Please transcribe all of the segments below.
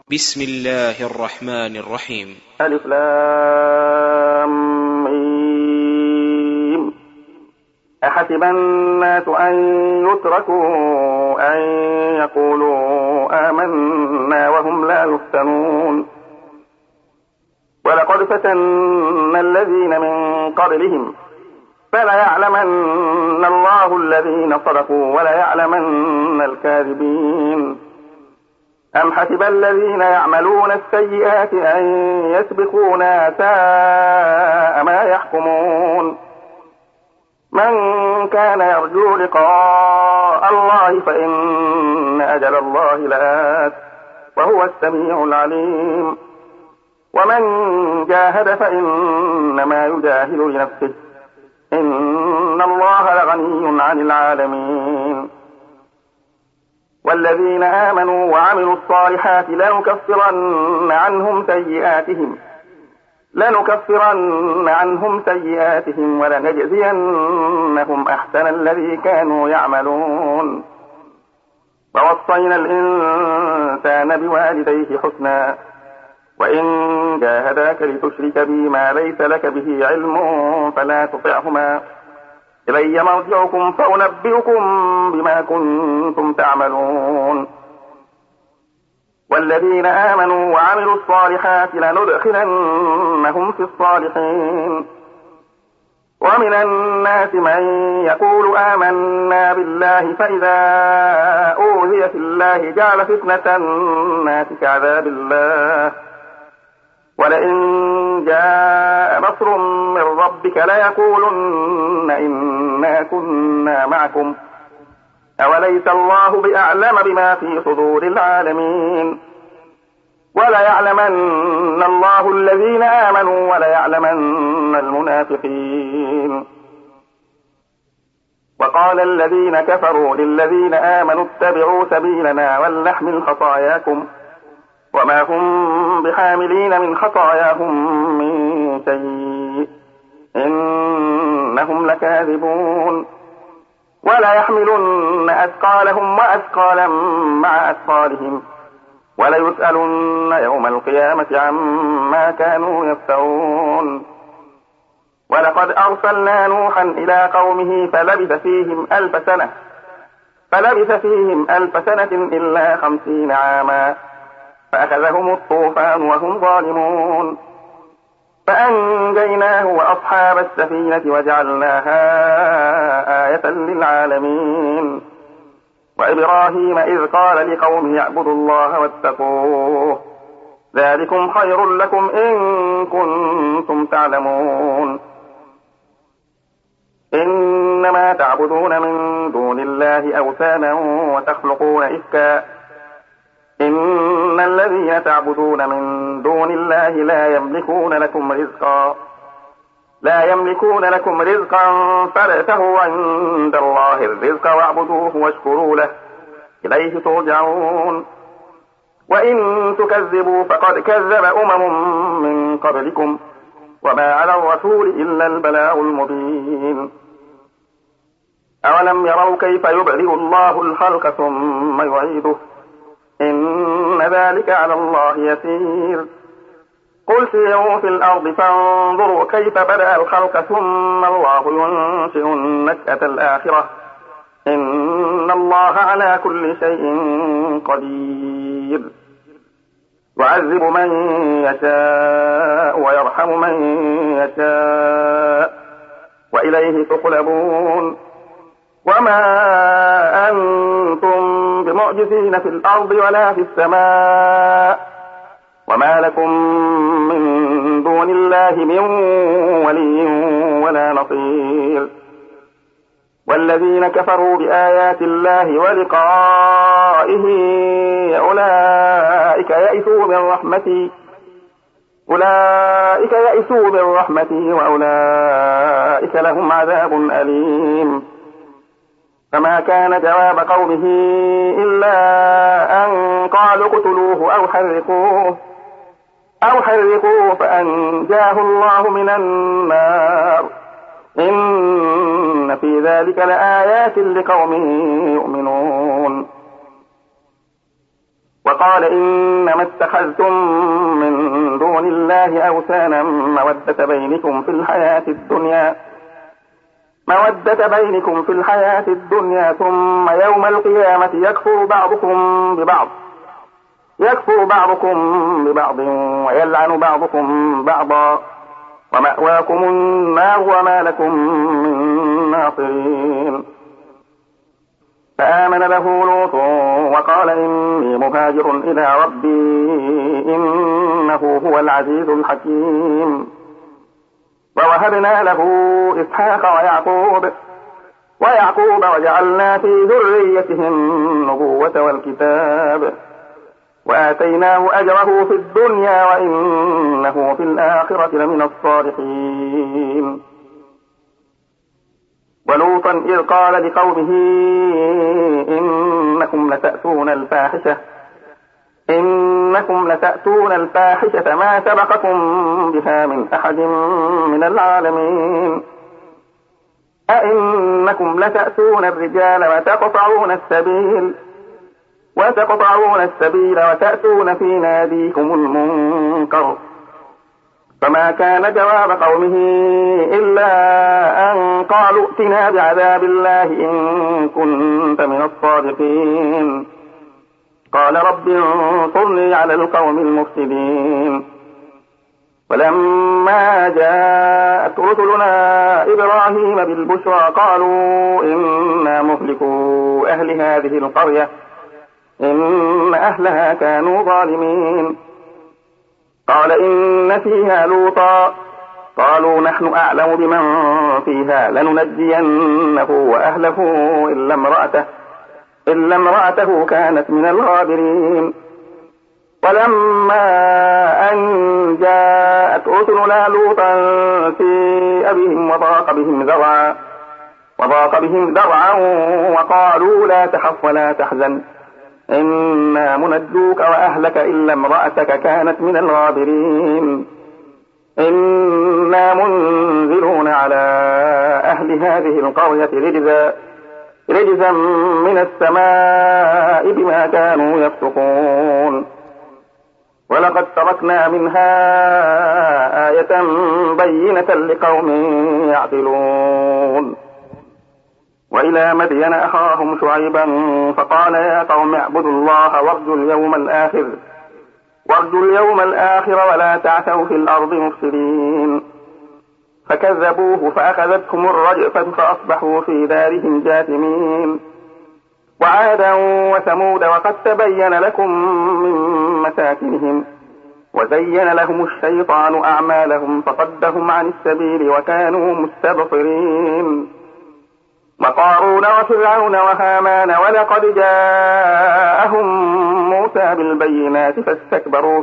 بسم الله الرحمن الرحيم. ألف لام ميم. أحسب الناس أن يتركوا أن يقولوا آمنا وهم لا يفتنون. ولقد فتنا الذين من قبلهم فليعلمن الله الذين صدقوا وليعلمن الكاذبين. أم حسب الذين يعملون السيئات أن يسبقونا ساء ما يحكمون. من كان يرجو لقاء الله فإن أجل الله لآت وهو السميع العليم. ومن جاهد فإنما يجاهد لنفسه إن الله لغني عن العالمين. والذين آمنوا وعملوا الصالحات لنكفرن عنهم سيئاتهم ولنجزينهم أحسن الذي كانوا يعملون. ووصينا الإنسان بوالديه حسنا وإن جاهداك لتشرك بي ما ليس لك به علم فلا تطعهما إلي مرجعكم فأنبئكم بما كنتم تعملون. والذين آمنوا وعملوا الصالحات لندخلنهم في الصالحين. ومن الناس من يقول آمنا بالله فإذا أوذي في الله جعل فتنة الناس كعذاب الله ولئن جاء نصر من ربك ليقولن إنا كنا معكم أوليس الله بأعلم بما في صدور العالمين. وليعلمن الله الذين آمنوا وليعلمن المنافقين. وقال الذين كفروا للذين آمنوا اتبعوا سبيلنا ولنحمل خطاياكم وما هم بحاملين من خطاياهم من شيء إنهم لكاذبون. ولا يحملن أثقالهم وأثقالا مع أثقالهم وليسألن يوم القيامة عما كانوا يفترون. ولقد أرسلنا نوحا إلى قومه فلبث فيهم 1000 سنة إلا 50 عاما فأخذهم الطوفان وهم ظالمون فأنجيناه وأصحاب السفينة وجعلناها آية للعالمين. وإبراهيم إذ قال لقومه اعبدوا الله واتقوه ذلكم خير لكم إن كنتم تعلمون. إنما تعبدون من دون الله أوثانا وتخلقون إفكا إن الذين تعبدون من دون الله لا يملكون لكم رزقا فابتغوا عند الله الرزق واعبدوه واشكروا له إليه ترجعون. وإن تكذبوا فقد كذب من قبلكم وما على الرسول إلا البلاغ المبين. أولم يروا كيف يبدئ الله الخلق ثم يعيده إن ذلك على الله يسير. قل سيروا في الأرض فانظروا كيف بدأ الخلق ثم الله ينشئ النشأة الآخرة إن الله على كل شيء قدير. يعذب من يشاء ويرحم من يشاء وإليه تقلبون. وما أنتم بمعجزين في الأرض ولا في السماء وما لكم من دون الله من ولي ولا نصير. والذين كفروا بآيات الله ولقائه أولئك يئسوا من رحمتي وأولئك لهم عذاب أليم. فما كان جواب قومه إلا أن قالوا اقتلوه أو حرقوه فأنجاه الله من النار إن في ذلك لآيات لقوم يؤمنون. وقال إنما اتخذتم من دون الله أوثانا مودة بينكم في الحياة الدنيا ثم يوم القيامة يكفر بعضكم ببعض ويلعن بعضكم بعضا ومأواكم النار وما لكم من ناصرين. فآمن له لوط وقال إني مهاجر إلى ربي إنه هو العزيز الحكيم. ووهبنا له إسحاق ويعقوب وجعلنا في ذريته النبوة والكتاب وآتيناه أجره في الدنيا وإنه في الآخرة لمن الصالحين. ولوطا إذ قال لقومه إنكم لتأتون الفاحشة ما سبقكم بها من أحد من العالمين. أئنكم لتأتون الرجال وتقطعون السبيل وتأتون في ناديكم المنكر. فما كان جواب قومه إلا أن قالوا ائتنا بعذاب الله إن كنت من الصادقين. قال رب انصرني على القوم المفسدين. ولما جاءت رسلنا إبراهيم بالبشرى قالوا إنا مهلكو أهل هذه القرية إن أهلها كانوا ظالمين. قال إن فيها لوطا قالوا نحن أعلم بمن فيها لننجينه وأهله إلا امرأته كانت من الغابرين. ولما أن جاءت رسلنا لوطا سيء بهم وضاق بهم ذرعا وقالوا لا تخف ولا تحزن إنا منجوك وأهلك إلا امرأتك كانت من الغابرين. إنا منزلون على أهل هذه القرية رجزا من السماء بما كانوا يفسقون. ولقد تركنا منها آية بينة لقوم يعقلون. وإلى مدين أخاهم شعيبا فقال يا قوم اعبدوا الله وارجوا اليوم الآخر ولا تعثوا في الأرض مفسدين. فكذبوه فأخذتهم الرجفة فأصبحوا في دارهم جاثمين. وعادا وثمود وقد تبين لكم من مساكنهم وزين لهم الشيطان أعمالهم فصدهم عن السبيل وكانوا مستبصرين. وقارون وفرعون وهامان ولقد جاءهم موسى بالبينات فاستكبروا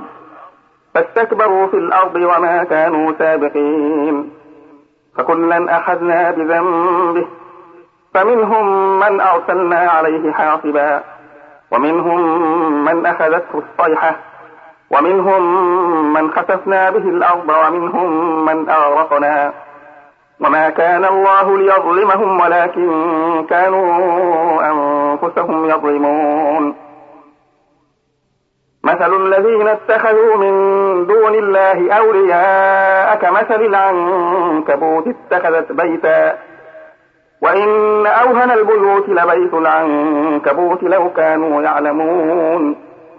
في الأرض وما كانوا سابقين. فكلا أخذنا بذنبه فمنهم من أرسلنا عليه حاصبا ومنهم من أخذته الصيحة ومنهم من خسفنا به الأرض ومنهم من أغرقنا. وما كان الله ليظلمهم ولكن كانوا أنفسهم يظلمون. مثل الذين اتخذوا من دون الله أولياء كمثل العنكبوت اتخذت بيتا وإن أوهن البيوت لبيت العنكبوت لو كانوا يعلمون.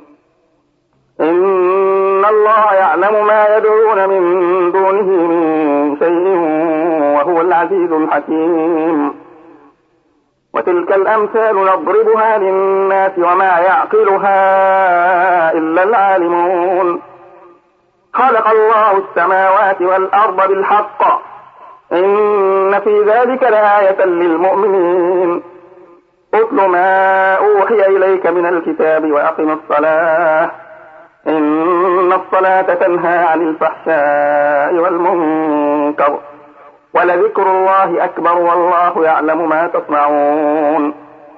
إن الله يعلم ما يدعون من دونه من شيء وهو العزيز الحكيم. وتلك الأمثال نضربها للناس وما يعقلها إلا العالمون. خلق الله السماوات والأرض بالحق إن في ذلك لآية للمؤمنين. اتل ما أوحي إليك من الكتاب وأقم الصلاة إن الصلاة تنهى عن الفحشاء والمنكر ولذكر الله أكبر والله يعلم ما تصنعون.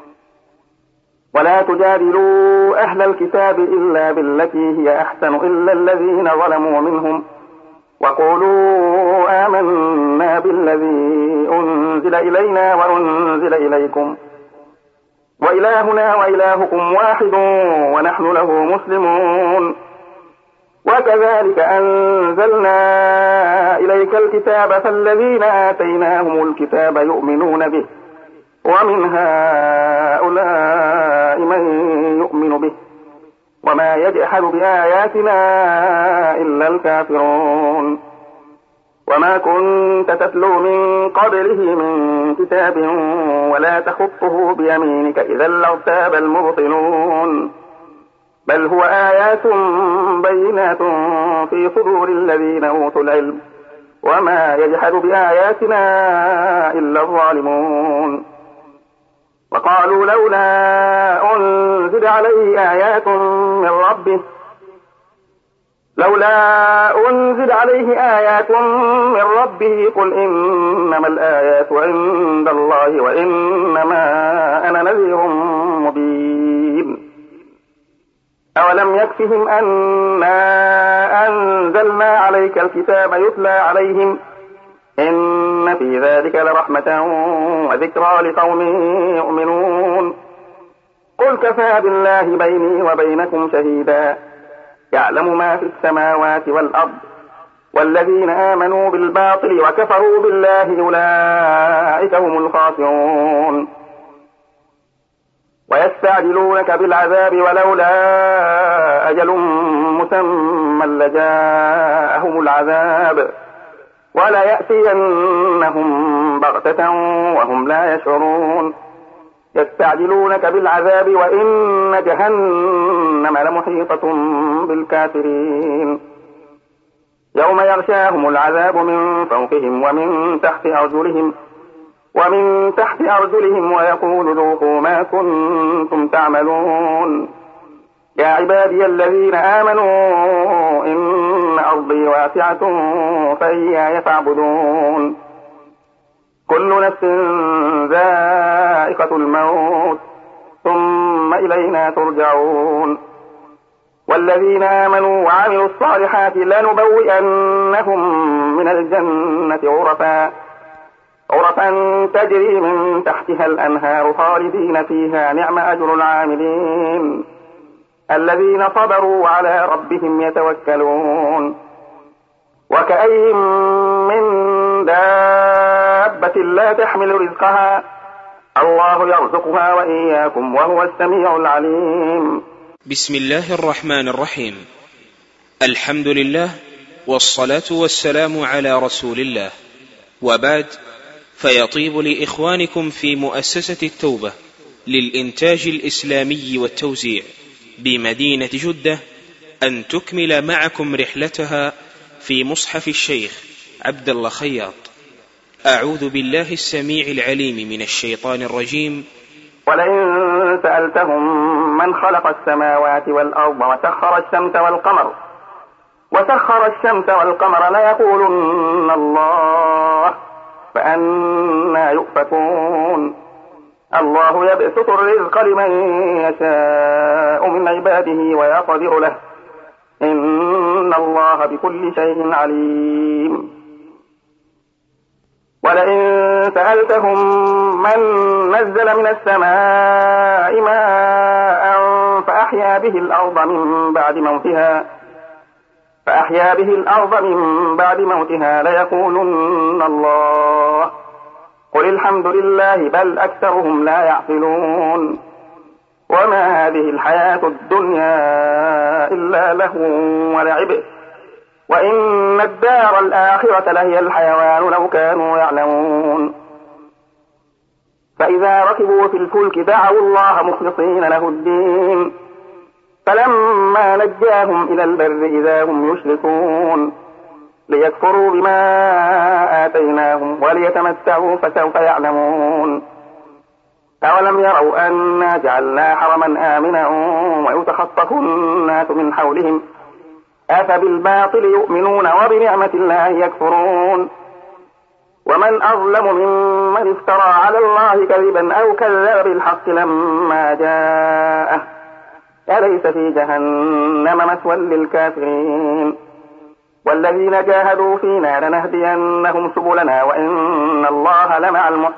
ولا تجادلوا أهل الكتاب إلا بالتي هي أحسن إلا الذين ظلموا منهم وقولوا آمنا بالذي أنزل إلينا وأنزل إليكم وإلهنا وإلهكم واحد ونحن له مسلمون. وكذلك أنزلنا إليك الكتاب فالذين آتيناهم الكتاب يؤمنون به ومن هؤلاء من يؤمن به وما يجحد بآياتنا إلا الكافرون. وما كنت تتلو من قبله من كتاب ولا تخطه بيمينك إذا لارتاب المبطلون. بل هو آيات بينات في صدور الذين أوتوا العلم وما يجحد بآياتنا إلا الظالمون. وقالوا لولا أنزل عليه آيات من ربه قل إنما الآيات عند الله وإنما أنا نذير مبين. أولم يكفهم أنا أنزلنا عليك الكتاب يتلى عليهم إن في ذلك لرحمة وذكرى لقوم يؤمنون. قل كفى بالله بيني وبينكم شهيدا يعلم ما في السماوات والأرض والذين آمنوا بالباطل وكفروا بالله أولئك هم الخاسرون. ويستعجلونك بالعذاب ولولا أجل مسمى لجاءهم العذاب وليأتينهم بغتة وهم لا يشعرون. يستعجلونك بالعذاب وإن جهنم لمحيطة بالكافرين. يوم يغشاهم العذاب من فوقهم ومن تحت أرجلهم ويقول ذوقوا ما كنتم تعملون. يا عبادي الذين آمنوا إن أرضي واسعة فإياي فاعبدون. كل نفس ذائقة الموت ثم إلينا ترجعون. والذين آمنوا وعملوا الصالحات لنبوئنهم من الجنة غرفا تجري من تحتها الأنهار خالدين فيها نعم أجر العاملين الذين صبروا وعلى ربهم يتوكلون. وكأي من دابة لا تحمل رزقها الله يرزقها وإياكم وهو السميع العليم. بسم الله الرحمن الرحيم. الحمد لله والصلاة والسلام على رسول الله، وبعد، فيطيب لإخوانكم في مؤسسة التوبة للإنتاج الإسلامي والتوزيع بمدينة جدة أن تكمل معكم رحلتها في مصحف الشيخ عبد الله خياط. أعوذ بالله السميع العليم من الشيطان الرجيم. ولئن سألتهم من خلق السماوات والأرض وسخر الشمس والقمر ليقولن الله فأنى يؤفكون. الله يبسط الرزق لمن يشاء من عباده ويقدر له إن الله بكل شيء عليم. ولئن سألتهم من نزل من السماء ماء فأحيا به الأرض من بعد موتها ليقولن الله قل الحمد لله بل أكثرهم لا يعقلون. وما هذه الحياة الدنيا إلا لهو ولعب وإن الدار الآخرة لهي الحيوان لو كانوا يعلمون. فإذا ركبوا في الفلك دعوا الله مخلصين له الدين فلما نجاهم إلى البر إذا هم يشركون ليكفروا بما آتيناهم وليتمتعوا فسوف يعلمون. أولم يروا أنا جعلنا حرما آمنا ويتخطف الناس من حولهم أفبالباطل يؤمنون وبنعمة الله يكفرون. ومن أظلم ممن افترى على الله كذبا أو كذب بالحق لما جاءه أليس في جهنم مثوى للكافرين. والذين جاهدوا فينا لنهدينهم سبلنا وإن الله لمع المحسنين.